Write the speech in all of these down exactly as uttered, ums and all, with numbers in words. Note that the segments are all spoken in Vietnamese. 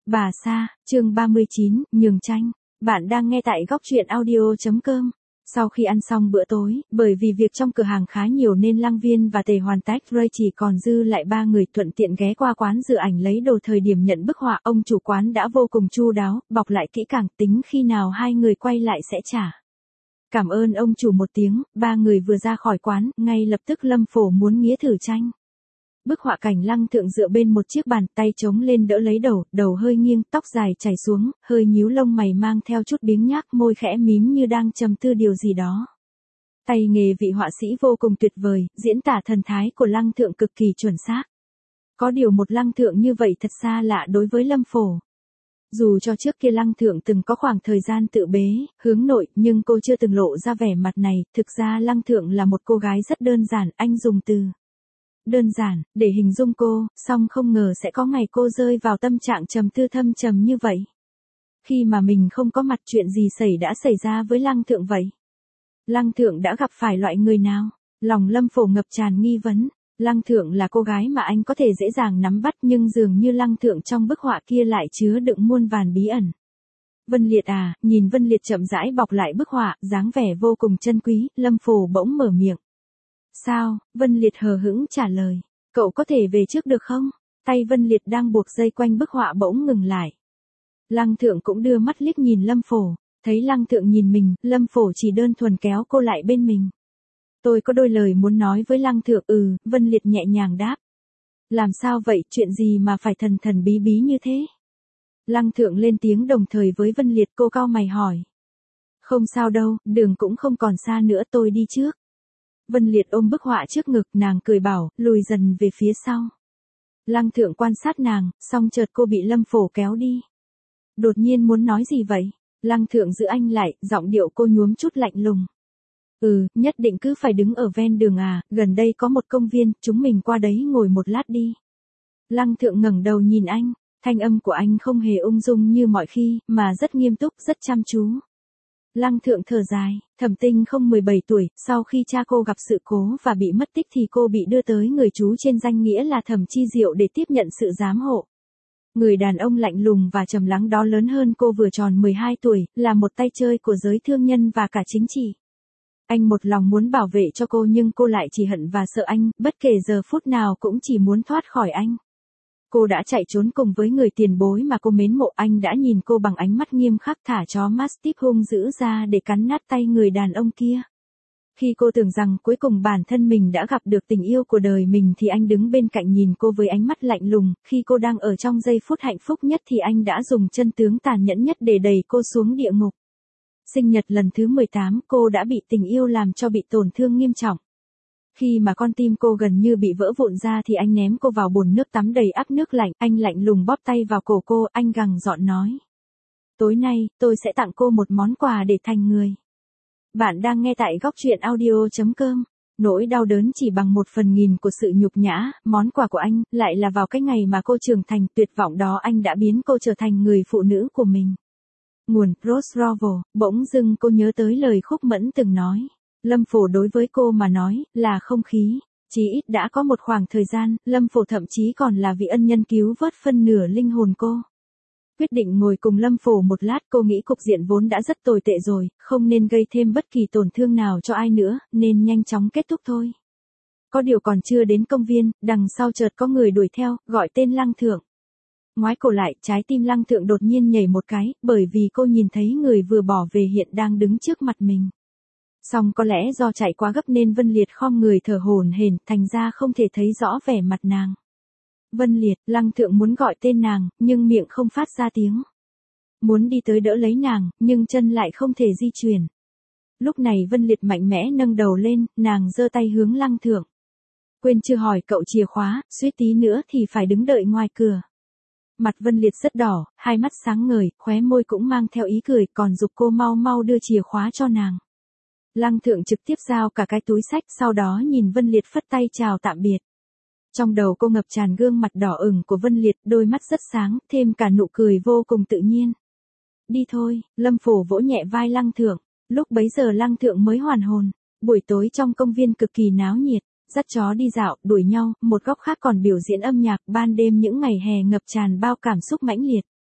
Bà Sa, chương ba mươi chín, nhường tranh. Bạn đang nghe tại góc truyện audio chấm com. Sau khi ăn xong bữa tối, bởi vì việc trong cửa hàng khá nhiều nên Lăng Viên và Tề Hoàn tách rơi chỉ còn dư lại ba người, thuận tiện ghé qua quán dự ảnh lấy đồ. Thời điểm nhận bức họa, ông chủ quán đã vô cùng chu đáo, bọc lại kỹ càng, tính khi nào hai người quay lại sẽ trả. Cảm ơn ông chủ một tiếng, ba người vừa ra khỏi quán, ngay lập tức Lâm Phổ muốn nghía thử tranh. Bức họa cảnh Lăng Thượng dựa bên một chiếc bàn, tay chống lên đỡ lấy đầu, đầu hơi nghiêng, tóc dài chảy xuống, hơi nhíu lông mày mang theo chút biếng nhác, môi khẽ mím như đang trầm tư điều gì đó. Tay nghề vị họa sĩ vô cùng tuyệt vời, diễn tả thần thái của Lăng Thượng cực kỳ chuẩn xác. Có điều một Lăng Thượng như vậy thật xa lạ đối với Lâm Phổ. Dù cho trước kia Lăng Thượng từng có khoảng thời gian tự bế, hướng nội, nhưng cô chưa từng lộ ra vẻ mặt này. Thực ra Lăng Thượng là một cô gái rất đơn giản, anh dùng từ đơn giản để hình dung cô, song không ngờ sẽ có ngày cô rơi vào tâm trạng trầm tư thâm trầm như vậy. Khi mà mình không có mặt, chuyện gì xảy đã xảy ra với Lăng Thượng vậy? Lăng Thượng đã gặp phải loại người nào? Lòng Lâm Phổ ngập tràn nghi vấn. Lăng Thượng là cô gái mà anh có thể dễ dàng nắm bắt, nhưng dường như Lăng Thượng trong bức họa kia lại chứa đựng muôn vàn bí ẩn. Vân Liệt à, nhìn Vân Liệt chậm rãi bọc lại bức họa, dáng vẻ vô cùng chân quý, Lâm Phổ bỗng mở miệng. Sao? Vân Liệt hờ hững trả lời. Cậu có thể về trước được không? Tay Vân Liệt đang buộc dây quanh bức họa bỗng ngừng lại. Lăng Thượng cũng đưa mắt liếc nhìn Lâm Phổ. Thấy Lăng Thượng nhìn mình, Lâm Phổ chỉ đơn thuần kéo cô lại bên mình. Tôi có đôi lời muốn nói với Lăng Thượng. Ừ, Vân Liệt nhẹ nhàng đáp. Làm sao vậy, chuyện gì mà phải thần thần bí bí như thế? Lăng Thượng lên tiếng đồng thời với Vân Liệt. Cô cau mày hỏi. Không sao đâu, đường cũng không còn xa nữa, tôi đi trước. Vân Liệt ôm bức họa trước ngực, nàng cười bảo, lùi dần về phía sau. Lăng Thượng quan sát nàng, song chợt cô bị Lâm Phổ kéo đi. Đột nhiên muốn nói gì vậy? Lăng Thượng giữ anh lại, giọng điệu cô nhuốm chút lạnh lùng. Ừ, nhất định cứ phải đứng ở ven đường à, gần đây có một công viên, chúng mình qua đấy ngồi một lát đi. Lăng Thượng ngẩng đầu nhìn anh, thanh âm của anh không hề ung dung như mọi khi, mà rất nghiêm túc, rất chăm chú. Lăng Thượng thở dài, Thẩm Tinh không mười bảy tuổi, sau khi cha cô gặp sự cố và bị mất tích thì cô bị đưa tới người chú trên danh nghĩa là Thẩm Chi Diệu để tiếp nhận sự giám hộ. Người đàn ông lạnh lùng và trầm lắng đó lớn hơn cô vừa tròn mười hai tuổi, là một tay chơi của giới thương nhân và cả chính trị. Anh một lòng muốn bảo vệ cho cô nhưng cô lại chỉ hận và sợ anh, bất kể giờ phút nào cũng chỉ muốn thoát khỏi anh. Cô đã chạy trốn cùng với người tiền bối mà cô mến mộ, anh đã nhìn cô bằng ánh mắt nghiêm khắc, thả chó Mastiff hung dữ ra để cắn nát tay người đàn ông kia. Khi cô tưởng rằng cuối cùng bản thân mình đã gặp được tình yêu của đời mình thì anh đứng bên cạnh nhìn cô với ánh mắt lạnh lùng, khi cô đang ở trong giây phút hạnh phúc nhất thì anh đã dùng chân tướng tàn nhẫn nhất để đẩy cô xuống địa ngục. Sinh nhật lần thứ mười tám, cô đã bị tình yêu làm cho bị tổn thương nghiêm trọng. Khi mà con tim cô gần như bị vỡ vụn ra thì anh ném cô vào bồn nước tắm đầy ắp nước lạnh, anh lạnh lùng bóp tay vào cổ cô, anh gằn giọng nói. Tối nay, tôi sẽ tặng cô một món quà để thành người. Bạn đang nghe tại góc truyện audio chấm com. Nỗi đau đớn chỉ bằng một phần nghìn của sự nhục nhã, món quà của anh, lại là vào cái ngày mà cô trưởng thành, tuyệt vọng đó anh đã biến cô trở thành người phụ nữ của mình. Nguồn, Rose Rovel, bỗng dưng cô nhớ tới lời Khúc Mẫn từng nói. Lâm Phổ đối với cô mà nói, là không khí. Chí ít đã có một khoảng thời gian, Lâm Phổ thậm chí còn là vị ân nhân cứu vớt phân nửa linh hồn cô. Quyết định ngồi cùng Lâm Phổ một lát, cô nghĩ cục diện vốn đã rất tồi tệ rồi, không nên gây thêm bất kỳ tổn thương nào cho ai nữa, nên nhanh chóng kết thúc thôi. Có điều còn chưa đến công viên, đằng sau chợt có người đuổi theo, gọi tên Lăng Thượng. Ngoái cổ lại, trái tim Lăng Thượng đột nhiên nhảy một cái, bởi vì cô nhìn thấy người vừa bỏ về hiện đang đứng trước mặt mình. Song có lẽ do chạy quá gấp nên Vân Liệt khom người thở hổn hển, thành ra không thể thấy rõ vẻ mặt nàng. Vân Liệt, Lăng Thượng muốn gọi tên nàng, nhưng miệng không phát ra tiếng. Muốn đi tới đỡ lấy nàng, nhưng chân lại không thể di chuyển. Lúc này Vân Liệt mạnh mẽ nâng đầu lên, nàng giơ tay hướng Lăng Thượng. Quên chưa hỏi cậu chìa khóa, suýt tí nữa thì phải đứng đợi ngoài cửa. Mặt Vân Liệt rất đỏ, hai mắt sáng ngời, khóe môi cũng mang theo ý cười, còn giục cô mau mau đưa chìa khóa cho nàng. Lăng Thượng trực tiếp giao cả cái túi xách, sau đó nhìn Vân Liệt phất tay chào tạm biệt. Trong đầu cô ngập tràn gương mặt đỏ ửng của Vân Liệt, đôi mắt rất sáng, thêm cả nụ cười vô cùng tự nhiên. Đi thôi, Lâm Phổ vỗ nhẹ vai Lăng Thượng. Lúc bấy giờ Lăng Thượng mới hoàn hồn. Buổi tối trong công viên cực kỳ náo nhiệt, dắt chó đi dạo, đuổi nhau, một góc khác còn biểu diễn âm nhạc, ban đêm những ngày hè ngập tràn bao cảm xúc mãnh liệt.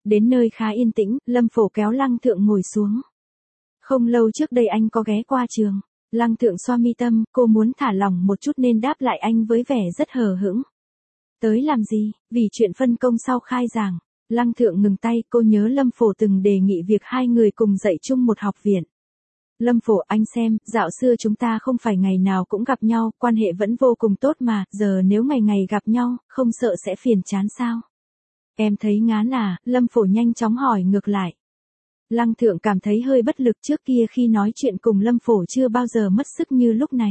Đến nơi khá yên tĩnh, Lâm Phổ kéo Lăng Thượng ngồi xuống. Không lâu trước đây anh có ghé qua trường. Lăng Thượng xoa mi tâm, cô muốn thả lỏng một chút nên đáp lại anh với vẻ rất hờ hững. Tới làm gì? Vì chuyện phân công sau khai giảng. Lăng Thượng ngừng tay, cô nhớ Lâm Phổ từng đề nghị việc hai người cùng dạy chung một học viện. Lâm Phổ, anh xem, dạo xưa chúng ta không phải ngày nào cũng gặp nhau, quan hệ vẫn vô cùng tốt mà, giờ nếu ngày ngày gặp nhau, không sợ sẽ phiền chán sao? Em thấy ngán à? Lâm Phổ nhanh chóng hỏi ngược lại. Lăng Thượng cảm thấy hơi bất lực, trước kia khi nói chuyện cùng Lâm Phổ chưa bao giờ mất sức như lúc này.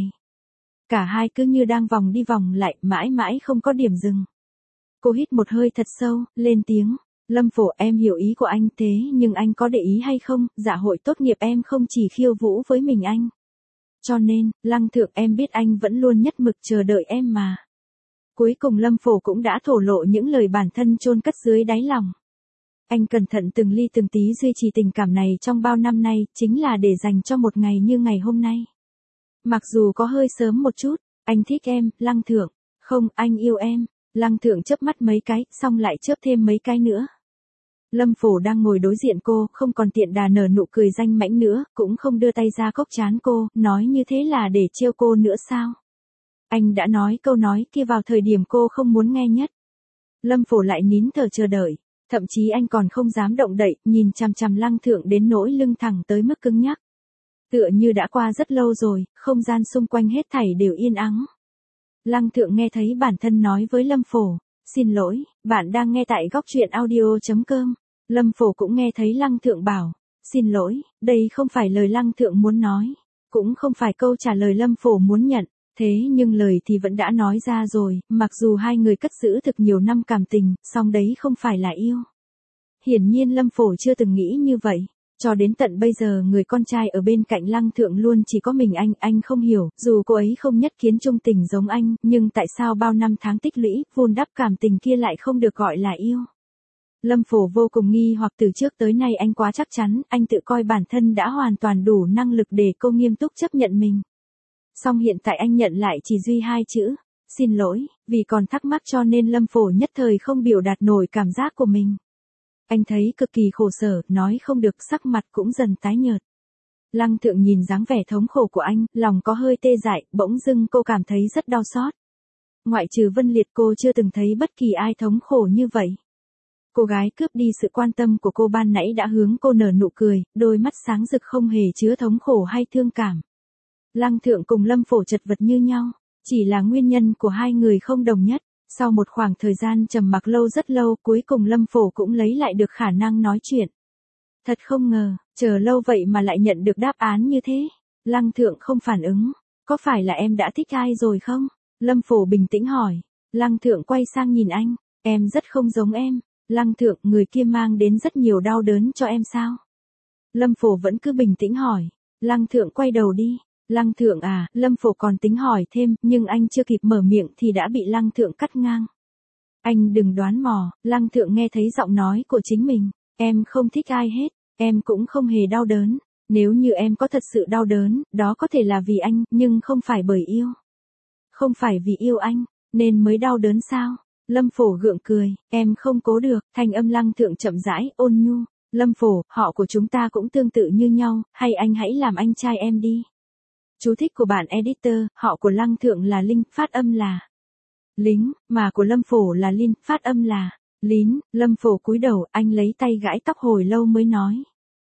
Cả hai cứ như đang vòng đi vòng lại, mãi mãi không có điểm dừng. Cô hít một hơi thật sâu, lên tiếng. Lâm Phổ, em hiểu ý của anh thế nhưng anh có để ý hay không, dạ hội tốt nghiệp em không chỉ khiêu vũ với mình anh. Cho nên, Lăng Thượng, em biết anh vẫn luôn nhất mực chờ đợi em mà. Cuối cùng Lâm Phổ cũng đã thổ lộ những lời bản thân chôn cất dưới đáy lòng. Anh cẩn thận từng ly từng tí duy trì tình cảm này trong bao năm nay, chính là để dành cho một ngày như ngày hôm nay. Mặc dù có hơi sớm một chút, anh thích em, Lăng Thượng. Không, anh yêu em. Lăng Thượng chớp mắt mấy cái, xong lại chớp thêm mấy cái nữa. Lâm Phổ đang ngồi đối diện cô, không còn tiện đà nở nụ cười danh mãnh nữa, cũng không đưa tay ra cốc trán cô, nói như thế là để trêu cô nữa sao? Anh đã nói câu nói kia vào thời điểm cô không muốn nghe nhất. Lâm Phổ lại nín thở chờ đợi, thậm chí anh còn không dám động đậy, nhìn chằm chằm Lăng Thượng đến nỗi lưng thẳng tới mức cứng nhắc. Tựa như đã qua rất lâu rồi, không gian xung quanh hết thảy đều yên ắng. Lăng Thượng nghe thấy bản thân nói với Lâm Phổ, xin lỗi, bạn đang nghe tại góc truyện audio chấm com. Lâm Phổ cũng nghe thấy Lăng Thượng bảo, xin lỗi, đây không phải lời Lăng Thượng muốn nói, cũng không phải câu trả lời Lâm Phổ muốn nhận, thế nhưng lời thì vẫn đã nói ra rồi, mặc dù hai người cất giữ thực nhiều năm cảm tình, song đấy không phải là yêu. Hiển nhiên Lâm Phổ chưa từng nghĩ như vậy. Cho đến tận bây giờ người con trai ở bên cạnh Lăng Thượng luôn chỉ có mình anh, anh không hiểu, dù cô ấy không nhất kiến trung tình giống anh, nhưng tại sao bao năm tháng tích lũy, vun đắp cảm tình kia lại không được gọi là yêu. Lâm Phổ vô cùng nghi hoặc từ trước tới nay anh quá chắc chắn, anh tự coi bản thân đã hoàn toàn đủ năng lực để cô nghiêm túc chấp nhận mình. Song hiện tại anh nhận lại chỉ duy hai chữ, xin lỗi, vì còn thắc mắc cho nên Lâm Phổ nhất thời không biểu đạt nổi cảm giác của mình. Anh thấy cực kỳ khổ sở, nói không được, sắc mặt cũng dần tái nhợt. Lăng Thượng nhìn dáng vẻ thống khổ của anh, lòng có hơi tê dại, bỗng dưng cô cảm thấy rất đau xót. Ngoại trừ Vân Liệt cô chưa từng thấy bất kỳ ai thống khổ như vậy. Cô gái cướp đi sự quan tâm của cô ban nãy đã hướng cô nở nụ cười, đôi mắt sáng rực không hề chứa thống khổ hay thương cảm. Lăng Thượng cùng Lâm Phổ chật vật như nhau, chỉ là nguyên nhân của hai người không đồng nhất. Sau một khoảng thời gian trầm mặc lâu rất lâu, cuối cùng Lâm Phổ cũng lấy lại được khả năng nói chuyện. Thật không ngờ, chờ lâu vậy mà lại nhận được đáp án như thế. Lăng Thượng không phản ứng. Có phải là em đã thích ai rồi không? Lâm Phổ bình tĩnh hỏi. Lăng Thượng quay sang nhìn anh. Em rất không giống em. Lăng Thượng, người kia mang đến rất nhiều đau đớn cho em sao? Lâm Phổ vẫn cứ bình tĩnh hỏi. Lăng Thượng quay đầu đi. Lăng Thượng à, Lâm Phổ còn tính hỏi thêm, nhưng anh chưa kịp mở miệng thì đã bị Lăng Thượng cắt ngang. Anh đừng đoán mò, Lăng Thượng nghe thấy giọng nói của chính mình. Em không thích ai hết, em cũng không hề đau đớn. Nếu như em có thật sự đau đớn, đó có thể là vì anh, nhưng không phải bởi yêu. Không phải vì yêu anh, nên mới đau đớn sao? Lâm Phổ gượng cười, em không cố được, thanh âm Lăng Thượng chậm rãi, ôn nhu. Lâm Phổ, họ của chúng ta cũng tương tự như nhau, hay anh hãy làm anh trai em đi. Chú thích của bạn editor, họ của Lăng Thượng là Linh, phát âm là Lính, mà của Lâm Phổ là Linh, phát âm là Lín. Lâm Phổ cúi đầu, anh lấy tay gãi tóc hồi lâu mới nói.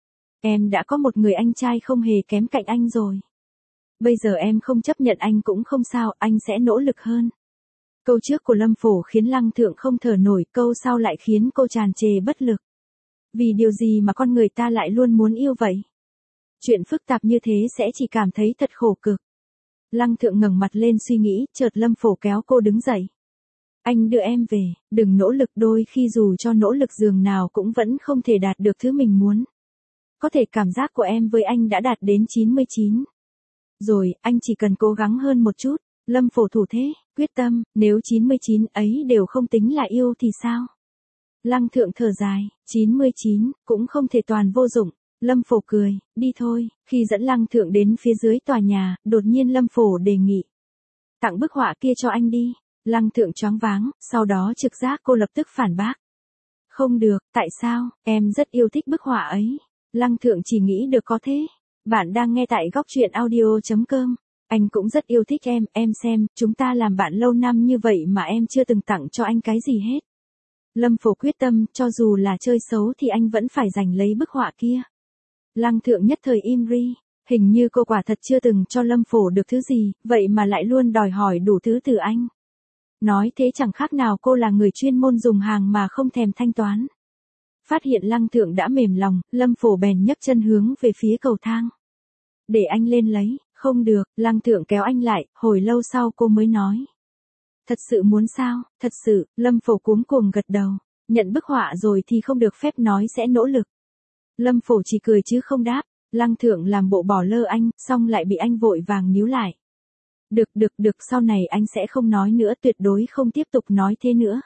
Em đã có một người anh trai không hề kém cạnh anh rồi. Bây giờ em không chấp nhận anh cũng không sao, anh sẽ nỗ lực hơn. Câu trước của Lâm Phổ khiến Lăng Thượng không thở nổi, câu sau lại khiến cô tràn trề bất lực. Vì điều gì mà con người ta lại luôn muốn yêu vậy? Chuyện phức tạp như thế sẽ chỉ cảm thấy thật khổ cực. Lăng Thượng ngẩng mặt lên suy nghĩ, chợt Lâm Phổ kéo cô đứng dậy. Anh đưa em về, đừng nỗ lực, đôi khi dù cho nỗ lực dường nào cũng vẫn không thể đạt được thứ mình muốn. Có thể cảm giác của em với anh đã đạt đến chín mươi chín. Rồi, anh chỉ cần cố gắng hơn một chút. Lâm Phổ thủ thế, quyết tâm, nếu chín mươi chín ấy đều không tính là yêu thì sao? Lăng Thượng thở dài, chín mươi chín, cũng không thể toàn vô dụng. Lâm Phổ cười, đi thôi. Khi dẫn Lăng Thượng đến phía dưới tòa nhà, đột nhiên Lâm Phổ đề nghị. Tặng bức họa kia cho anh đi. Lăng Thượng choáng váng, sau đó trực giác cô lập tức phản bác. Không được, tại sao, em rất yêu thích bức họa ấy. Lăng Thượng chỉ nghĩ được có thế. Bạn đang nghe tại góc truyện audio.com. Anh cũng rất yêu thích em, em xem, chúng ta làm bạn lâu năm như vậy mà em chưa từng tặng cho anh cái gì hết. Lâm Phổ quyết tâm, cho dù là chơi xấu thì anh vẫn phải giành lấy bức họa kia. Lăng Thượng nhất thời im ri, hình như cô quả thật chưa từng cho Lâm Phổ được thứ gì, vậy mà lại luôn đòi hỏi đủ thứ từ anh. Nói thế chẳng khác nào cô là người chuyên môn dùng hàng mà không thèm thanh toán. Phát hiện Lăng Thượng đã mềm lòng, Lâm Phổ bèn nhấc chân hướng về phía cầu thang. Để anh lên lấy, không được, Lăng Thượng kéo anh lại, hồi lâu sau cô mới nói. Thật sự muốn sao, thật sự, Lâm Phổ cuống cuồng gật đầu, nhận bức họa rồi thì không được phép nói sẽ nỗ lực. Lâm Phổ chỉ cười chứ không đáp, Lăng Thượng làm bộ bỏ lơ anh, xong lại bị anh vội vàng níu lại. Được được được, sau này anh sẽ không nói nữa, tuyệt đối không tiếp tục nói thế nữa.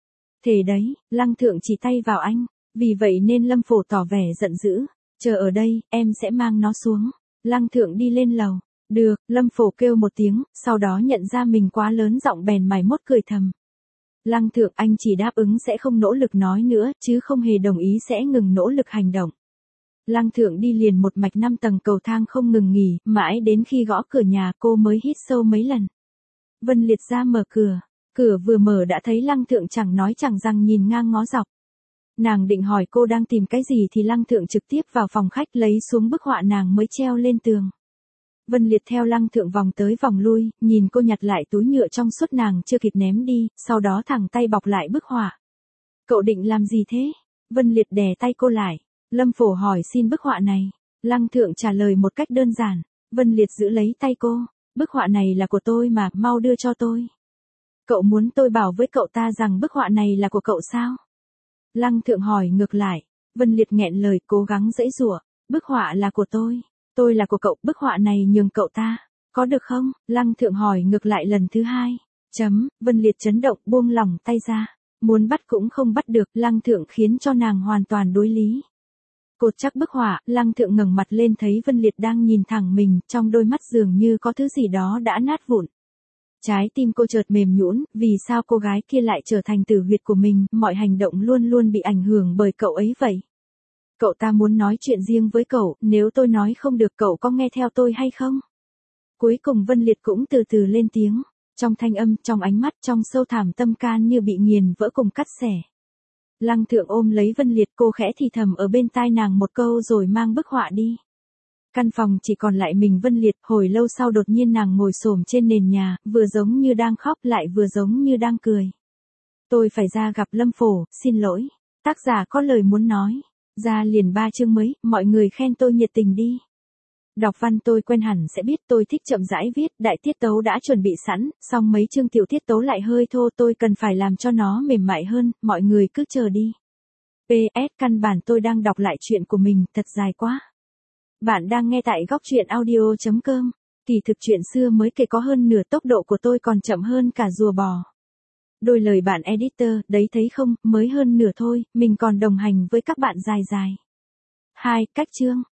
Thề đấy, Lăng Thượng chỉ tay vào anh, vì vậy nên Lâm Phổ tỏ vẻ giận dữ, chờ ở đây, em sẽ mang nó xuống. Lăng Thượng đi lên lầu, được, Lâm Phổ kêu một tiếng, sau đó nhận ra mình quá lớn giọng bèn mày mốt cười thầm. Lăng Thượng, anh chỉ đáp ứng sẽ không nỗ lực nói nữa, chứ không hề đồng ý sẽ ngừng nỗ lực hành động. Lăng Thượng đi liền một mạch năm tầng cầu thang không ngừng nghỉ, mãi đến khi gõ cửa nhà cô mới hít sâu mấy lần. Vân Liệt ra mở cửa, cửa vừa mở đã thấy Lăng Thượng chẳng nói chẳng rằng nhìn ngang ngó dọc. Nàng định hỏi cô đang tìm cái gì thì Lăng Thượng trực tiếp vào phòng khách lấy xuống bức họa nàng mới treo lên tường. Vân Liệt theo Lăng Thượng vòng tới vòng lui, nhìn cô nhặt lại túi nhựa trong suốt nàng chưa kịp ném đi, sau đó thẳng tay bọc lại bức họa. Cậu định làm gì thế? Vân Liệt đè tay cô lại. Lâm Phổ hỏi xin bức họa này. Lăng Thượng trả lời một cách đơn giản. Vân Liệt giữ lấy tay cô. Bức họa này là của tôi mà, mau đưa cho tôi. Cậu muốn tôi bảo với cậu ta rằng bức họa này là của cậu sao? Lăng Thượng hỏi ngược lại. Vân Liệt nghẹn lời cố gắng giãy giụa. Bức họa là của tôi. Tôi là của cậu, bức họa này nhường cậu ta. Có được không? Lăng Thượng hỏi ngược lại lần thứ hai. Chấm, Vân Liệt chấn động buông lỏng tay ra. Muốn bắt cũng không bắt được, Lăng Thượng khiến cho nàng hoàn toàn đối lý. Cột chắc bức họa, Lăng Thượng ngẩng mặt lên thấy Vân Liệt đang nhìn thẳng mình, trong đôi mắt dường như có thứ gì đó đã nát vụn. Trái tim cô chợt mềm nhũn, vì sao cô gái kia lại trở thành tử huyệt của mình, mọi hành động luôn luôn bị ảnh hưởng bởi cậu ấy vậy. Cậu ta muốn nói chuyện riêng với cậu, nếu tôi nói không được cậu có nghe theo tôi hay không? Cuối cùng Vân Liệt cũng từ từ lên tiếng, trong thanh âm, trong ánh mắt, trong sâu thẳm tâm can như bị nghiền vỡ cùng cắt xẻ. Lăng Thượng ôm lấy Vân Liệt, cô khẽ thì thầm ở bên tai nàng một câu rồi mang bức họa đi. Căn phòng chỉ còn lại mình Vân Liệt, hồi lâu sau đột nhiên nàng ngồi xổm trên nền nhà, vừa giống như đang khóc lại vừa giống như đang cười. Tôi phải ra gặp Lâm Phổ, xin lỗi. Tác giả có lời muốn nói. Ra liền ba chương mới, mọi người khen tôi nhiệt tình đi. Đọc văn tôi quen hẳn sẽ biết tôi thích chậm rãi viết, đại tiết tấu đã chuẩn bị sẵn, song mấy chương tiểu tiết tấu lại hơi thô, tôi cần phải làm cho nó mềm mại hơn, mọi người cứ chờ đi. pê ét căn bản tôi đang đọc lại chuyện của mình, thật dài quá. Bạn đang nghe tại góc truyện audio.com. Kỳ thực chuyện xưa mới kể có hơn nửa tốc độ của tôi còn chậm hơn cả rùa bò. Đôi lời bạn editor, đấy thấy không, mới hơn nửa thôi, mình còn đồng hành với các bạn dài dài. hai. Cách chương.